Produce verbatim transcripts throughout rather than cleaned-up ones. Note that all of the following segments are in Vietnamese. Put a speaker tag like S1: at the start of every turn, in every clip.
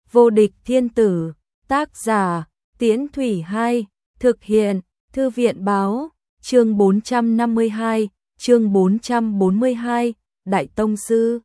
S1: Vô địch thiên tử, tác giả, Tiễn Thủy Hai, thực hiện, Thư viện báo, chương bốn trăm năm mươi hai, chương bốn trăm bốn mươi hai, Đại Tông Sư.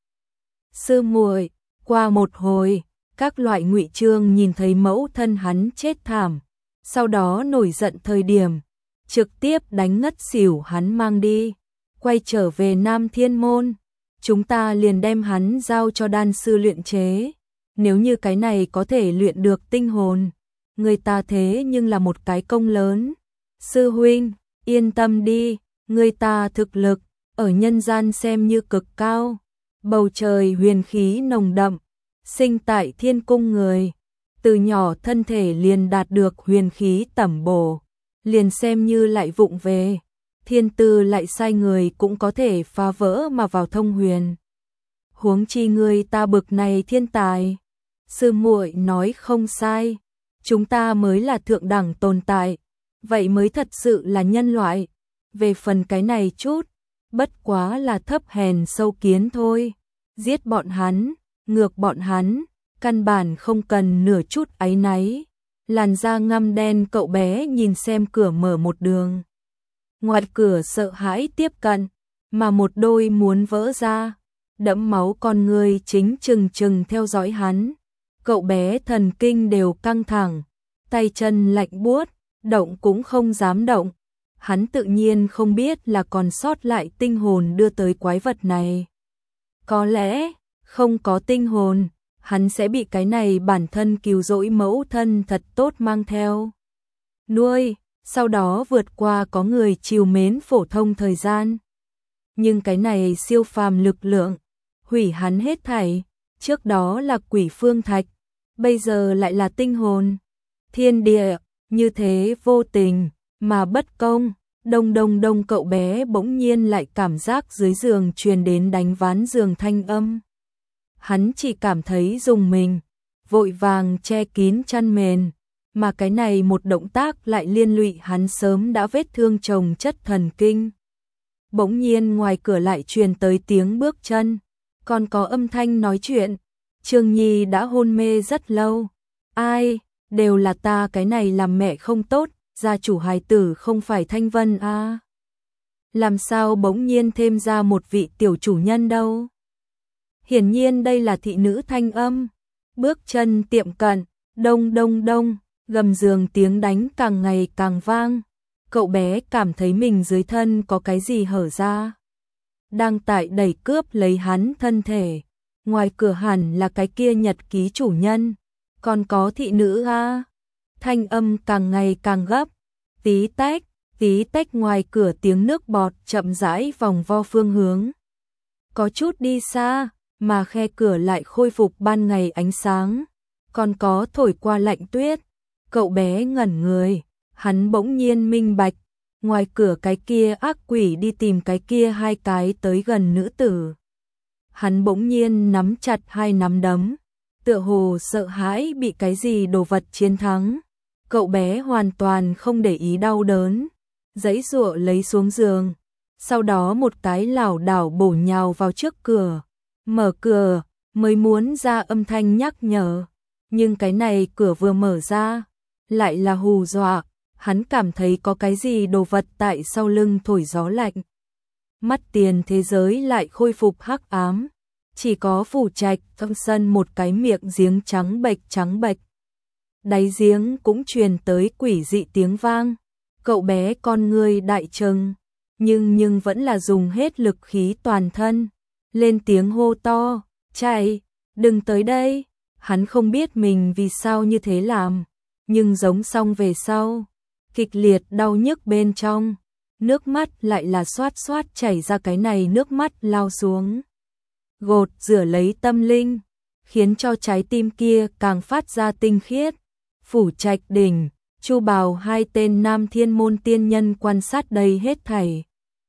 S1: Sư muội, qua một hồi, các loại ngụy Trương nhìn thấy mẫu thân hắn chết thảm, sau đó nổi giận thời điểm, trực tiếp đánh ngất xỉu hắn mang đi, quay trở về Nam Thiên Môn, chúng ta liền đem hắn giao cho đan sư luyện chế. Nếu như cái này có thể luyện được tinh hồn, người ta thế nhưng là một cái công lớn. Sư huynh, yên tâm đi, người ta thực lực, ở nhân gian xem như cực cao. Bầu trời huyền khí nồng đậm, sinh tại thiên cung người. Từ nhỏ thân thể liền đạt được huyền khí tẩm bổ, liền xem như lại vụng về. Thiên tư lại sai người cũng có thể phá vỡ mà vào thông huyền. Huống chi người ta bực này thiên tài. Sư muội nói không sai, chúng ta mới là thượng đẳng tồn tại, vậy mới thật sự là nhân loại. Về phần cái này chút, bất quá là thấp hèn sâu kiến thôi. Giết bọn hắn, ngược bọn hắn, căn bản không cần nửa chút áy náy. Làn da ngăm đen cậu bé nhìn xem cửa mở một đường. Ngoặt cửa sợ hãi tiếp cận, mà một đôi muốn vỡ ra, đẫm máu con người chính chừng chừng theo dõi hắn. Cậu bé thần kinh đều căng thẳng, tay chân lạnh buốt, động cũng không dám động. Hắn tự nhiên không biết là còn sót lại tinh hồn đưa tới quái vật này. Có lẽ, không có tinh hồn, hắn sẽ bị cái này bản thân cứu rỗi mẫu thân thật tốt mang theo. Nuôi, sau đó vượt qua có người trìu mến phổ thông thời gian. Nhưng cái này siêu phàm lực lượng, hủy hắn hết thảy. Trước đó là quỷ phương thạch, bây giờ lại là tinh hồn. Thiên địa, như thế vô tình, mà bất công. Đông đông đông cậu bé bỗng nhiên lại cảm giác dưới giường truyền đến đánh ván giường thanh âm. Hắn chỉ cảm thấy rùng mình, vội vàng che kín chăn mền. Mà cái này một động tác lại liên lụy hắn sớm đã vết thương chồng chất thần kinh. Bỗng nhiên ngoài cửa lại truyền tới tiếng bước chân, còn có âm thanh nói chuyện. Trương Nhi đã hôn mê rất lâu. Ai, đều là ta cái này làm mẹ không tốt, gia chủ hài tử không phải Thanh Vân à. Làm sao bỗng nhiên thêm ra một vị tiểu chủ nhân đâu. Hiển nhiên đây là thị nữ thanh âm. Bước chân tiệm cận, đông đông đông, gầm giường tiếng đánh càng ngày càng vang. Cậu bé cảm thấy mình dưới thân có cái gì hở ra, đang tại đẩy cướp lấy hắn thân thể. Ngoài cửa hẳn là cái kia nhật ký chủ nhân, còn có thị nữ a. Thanh âm càng ngày càng gấp, tí tách, tí tách, ngoài cửa tiếng nước bọt chậm rãi vòng vo phương hướng. Có chút đi xa, mà khe cửa lại khôi phục ban ngày ánh sáng, còn có thổi qua lạnh tuyết. Cậu bé ngẩn người, hắn bỗng nhiên minh bạch, ngoài cửa cái kia ác quỷ đi tìm cái kia hai cái tới gần nữ tử. Hắn bỗng nhiên nắm chặt hai nắm đấm, tựa hồ sợ hãi bị cái gì đồ vật chiến thắng. Cậu bé hoàn toàn không để ý đau đớn, giãy giụa lấy xuống giường, sau đó một cái lảo đảo bổ nhào vào trước cửa, mở cửa, mới muốn ra âm thanh nhắc nhở, nhưng cái này cửa vừa mở ra, lại là hù dọa. Hắn cảm thấy có cái gì đồ vật tại sau lưng thổi gió lạnh. Mắt tiền thế giới lại khôi phục hắc ám, chỉ có Phủ Trạch trong sân một cái miệng giếng trắng bệch trắng bệch. Đáy giếng cũng truyền tới quỷ dị tiếng vang. Cậu bé con ngươi đại trừng, nhưng nhưng vẫn là dùng hết lực khí toàn thân, lên tiếng hô to, chạy, đừng tới đây. Hắn không biết mình vì sao như thế làm, nhưng giống xong về sau, kịch liệt đau nhức bên trong, nước mắt lại là xoát xoát chảy ra, cái này nước mắt lao xuống, gột rửa lấy tâm linh, khiến cho trái tim kia càng phát ra tinh khiết. Phủ Trạch đỉnh, Chu Bào hai tên Nam Thiên Môn tiên nhân quan sát đây hết thảy.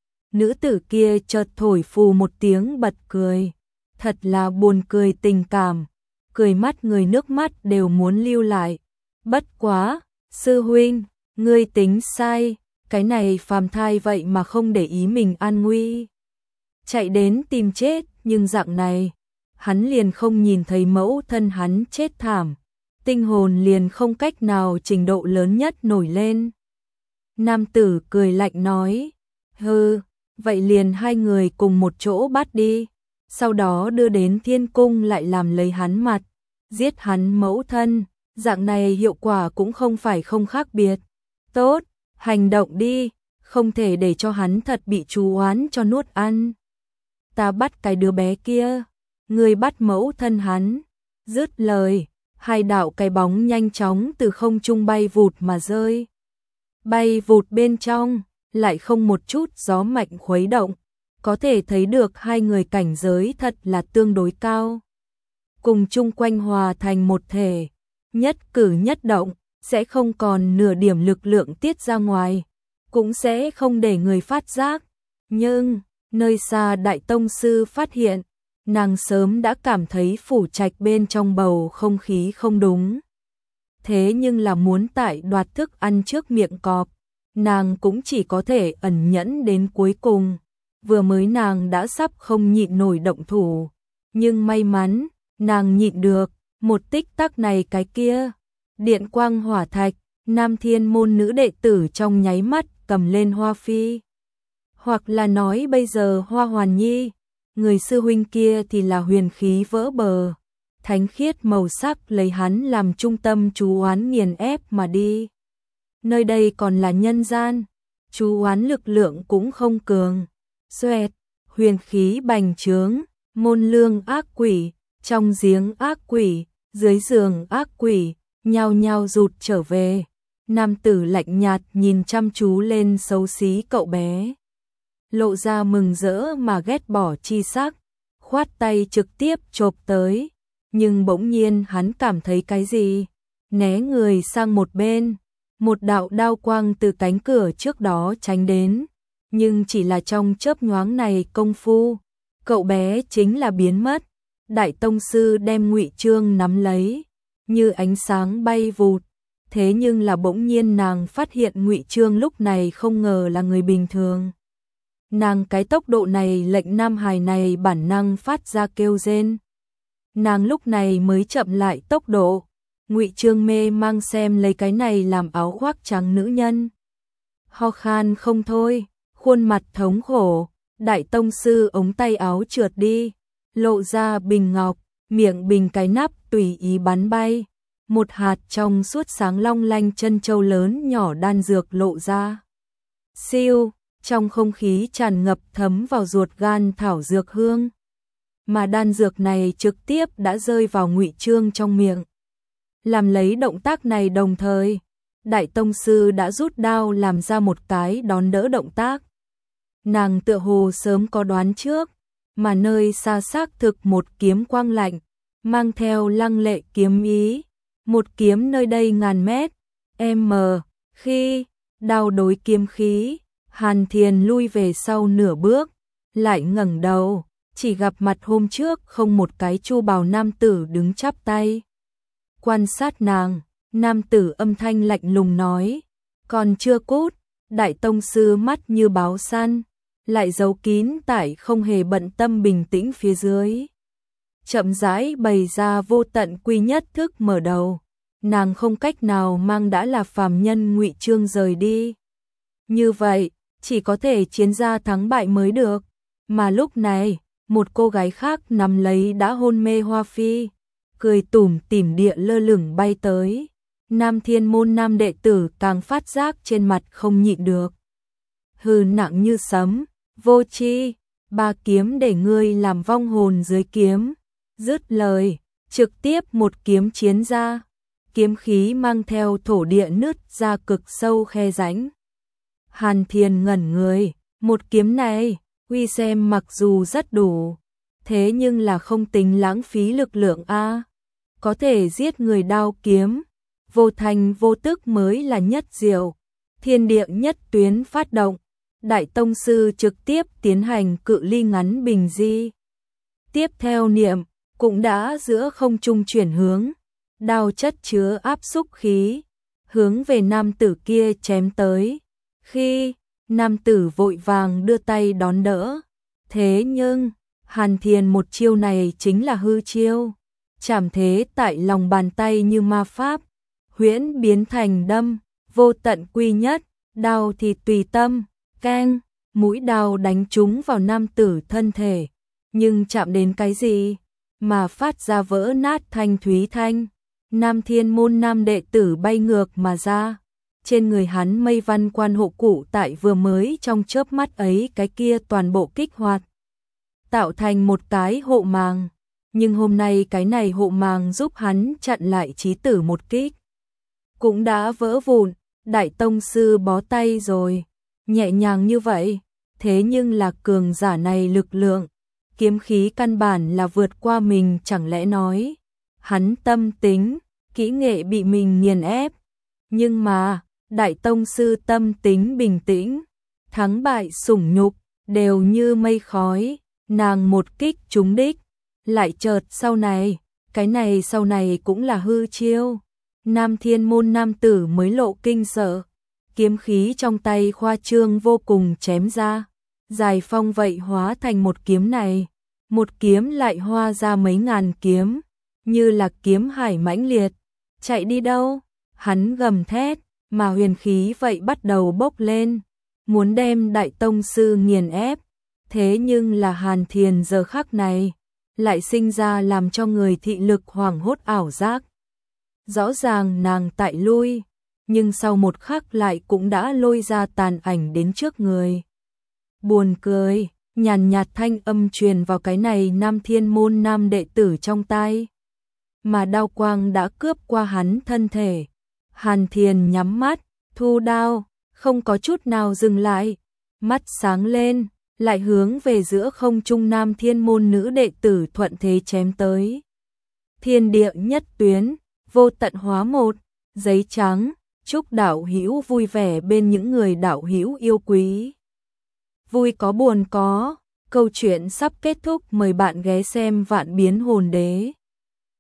S1: Nữ tử kia chợt thổi phù một tiếng bật cười, thật là buồn cười tình cảm, cười mắt người nước mắt đều muốn lưu lại. Bất quá, sư huynh, ngươi tính sai, cái này phàm thai vậy mà không để ý mình an nguy, chạy đến tìm chết, nhưng dạng này, hắn liền không nhìn thấy mẫu thân hắn chết thảm, tinh hồn liền không cách nào trình độ lớn nhất nổi lên. Nam tử cười lạnh nói, hừ, vậy liền hai người cùng một chỗ bắt đi, sau đó đưa đến thiên cung lại làm lấy hắn mặt, giết hắn mẫu thân, dạng này hiệu quả cũng không phải không khác biệt. Tốt, hành động đi, không thể để cho hắn thật bị chú oán cho nuốt ăn. Ta bắt cái đứa bé kia, người bắt mẫu thân hắn. Dứt lời, hai đạo cái bóng nhanh chóng từ không trung bay vụt mà rơi. Bay vụt bên trong, lại không một chút gió mạnh khuấy động, có thể thấy được hai người cảnh giới thật là tương đối cao. Cùng chung quanh hòa thành một thể, nhất cử nhất động, sẽ không còn nửa điểm lực lượng tiết ra ngoài, cũng sẽ không để người phát giác. Nhưng, nơi xa Đại Tông Sư phát hiện, nàng sớm đã cảm thấy phủ trạch bên trong bầu không khí không đúng. Thế nhưng là muốn tại đoạt thức ăn trước miệng cọp, nàng cũng chỉ có thể ẩn nhẫn đến cuối cùng. Vừa mới nàng đã sắp không nhịn nổi động thủ, nhưng may mắn, nàng nhịn được, một tích tắc này cái kia. Điện quang hỏa thạch, Nam Thiên môn nữ đệ tử trong nháy mắt cầm lên Hoa Phi. Hoặc là nói bây giờ Hoa Hoàn Nhi, người sư huynh kia thì là huyền khí vỡ bờ, thánh khiết màu sắc lấy hắn làm trung tâm chú oán nghiền ép mà đi. Nơi đây còn là nhân gian, chú oán lực lượng cũng không cường. Xoẹt, huyền khí bành trướng, môn lương ác quỷ, trong giếng ác quỷ, dưới giường ác quỷ, nhao nhao rụt trở về. Nam tử lạnh nhạt nhìn chăm chú lên xấu xí cậu bé, lộ ra mừng rỡ mà ghét bỏ chi sắc, khoát tay trực tiếp chộp tới, nhưng bỗng nhiên hắn cảm thấy cái gì, né người sang một bên, một đạo đao quang từ cánh cửa trước đó tránh đến, nhưng chỉ là trong chớp nhoáng này công phu, cậu bé chính là biến mất. Đại Tông Sư đem Ngụy Chương nắm lấy, như ánh sáng bay vụt, thế nhưng là bỗng nhiên nàng phát hiện Ngụy Chương lúc này không ngờ là người bình thường. Nàng cái tốc độ này lệnh nam hài này bản năng phát ra kêu rên. Nàng lúc này mới chậm lại tốc độ. Ngụy Chương mê mang xem lấy cái này làm áo khoác trắng nữ nhân. Ho khan không thôi, khuôn mặt thống khổ, Đại Tông Sư ống tay áo trượt đi, lộ ra bình ngọc, miệng bình cái nắp tùy ý bắn bay. Một hạt trong suốt sáng long lanh chân châu lớn nhỏ đan dược lộ ra. Siêu, trong không khí tràn ngập thấm vào ruột gan thảo dược hương. Mà đan dược này trực tiếp đã rơi vào Ngụy Chương trong miệng. Làm lấy động tác này đồng thời, Đại Tông Sư đã rút đao làm ra một cái đón đỡ động tác. Nàng tựa hồ sớm có đoán trước, mà nơi xa xác thực một kiếm quang lạnh, mang theo lăng lệ kiếm ý. Một kiếm nơi đây ngàn mét, m, khi, đao đối kiếm khí, Hàn Thiền lui về sau nửa bước, lại ngẩng đầu, chỉ gặp mặt hôm trước không một cái chu bào nam tử đứng chắp tay. Quan sát nàng, nam tử âm thanh lạnh lùng nói, còn chưa cút. Đại Tông Sư mắt như báo săn, lại giấu kín tại không hề bận tâm bình tĩnh phía dưới. Chậm rãi bày ra vô tận quy nhất thức mở đầu, nàng không cách nào mang đã là phàm nhân Ngụy Chương rời đi. Như vậy, chỉ có thể chiến ra thắng bại mới được. Mà lúc này, một cô gái khác nắm lấy đã hôn mê Hoa Phi, cười tủm tỉm địa lơ lửng bay tới. Nam Thiên môn nam đệ tử càng phát giác trên mặt không nhịn được. Hừ, nặng như sấm, vô tri, ba kiếm để ngươi làm vong hồn dưới kiếm. Dứt lời, trực tiếp một kiếm chiến ra, kiếm khí mang theo thổ địa nứt ra cực sâu khe rãnh. Hàn Thiền ngẩn người, một kiếm này, uy xem mặc dù rất đủ, thế nhưng là không tính lãng phí lực lượng a, có thể giết người đao kiếm, vô thành vô tức mới là nhất diệu. Thiên địa nhất tuyến phát động, Đại Tông Sư trực tiếp tiến hành cự ly ngắn bình di. Tiếp theo niệm, cũng đã giữa không trung chuyển hướng, đao chất chứa áp xúc khí, hướng về nam tử kia chém tới. Khi nam tử vội vàng đưa tay đón đỡ, thế nhưng Hàn Thiền một chiêu này chính là hư chiêu, chảm thế tại lòng bàn tay như ma pháp, huyễn biến thành đâm, vô tận quy nhất, đao thì tùy tâm, keng, mũi đao đánh trúng vào nam tử thân thể, nhưng chạm đến cái gì mà phát ra vỡ nát thanh thúy thanh, Nam Thiên môn nam đệ tử bay ngược mà ra, trên người hắn mây văn quan hộ cụ tại vừa mới trong chớp mắt ấy cái kia toàn bộ kích hoạt, tạo thành một cái hộ màng, nhưng hôm nay cái này hộ màng giúp hắn chặn lại chí tử một kích, cũng đã vỡ vụn, đại tông sư bó tay rồi, nhẹ nhàng như vậy, thế nhưng là cường giả này lực lượng, kiếm khí căn bản là vượt qua mình, chẳng lẽ nói, hắn tâm tính, kỹ nghệ bị mình nghiền ép, nhưng mà, đại tông sư tâm tính bình tĩnh, thắng bại sủng nhục, đều như mây khói, nàng một kích trúng đích, lại chợt sau này, cái này sau này cũng là hư chiêu, Nam Thiên môn nam tử mới lộ kinh sợ, kiếm khí trong tay khoa trương vô cùng chém ra, dài phong vậy hóa thành một kiếm này, một kiếm lại hoa ra mấy ngàn kiếm, như là kiếm hải mãnh liệt, chạy đi đâu, hắn gầm thét, mà huyền khí vậy bắt đầu bốc lên, muốn đem đại tông sư nghiền ép, thế nhưng là Hàn Thiền giờ khắc này, lại sinh ra làm cho người thị lực hoảng hốt ảo giác. Rõ ràng nàng tại lui, nhưng sau một khắc lại cũng đã lôi ra tàn ảnh đến trước người. Buồn cười, nhàn nhạt thanh âm truyền vào cái này Nam Thiên môn nam đệ tử trong tai. Mà đao quang đã cướp qua hắn thân thể. Hàn Thiền nhắm mắt, thu đao, không có chút nào dừng lại. Mắt sáng lên, lại hướng về giữa không trung Nam Thiên môn nữ đệ tử thuận thế chém tới. Thiên địa nhất tuyến, vô tận hóa một, giấy trắng, chúc đạo hữu vui vẻ bên những người đạo hữu yêu quý. Vui có buồn có, câu chuyện sắp kết thúc, mời bạn ghé xem Vạn Biến Hồn Đế.